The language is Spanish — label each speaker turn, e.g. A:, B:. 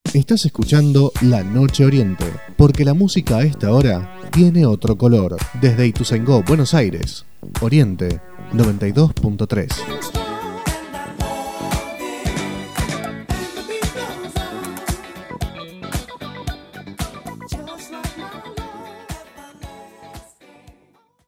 A: Estás escuchando La Noche Oriente, porque la música a esta hora tiene otro color. Desde Ituzaingó, Buenos Aires, Oriente 92.3.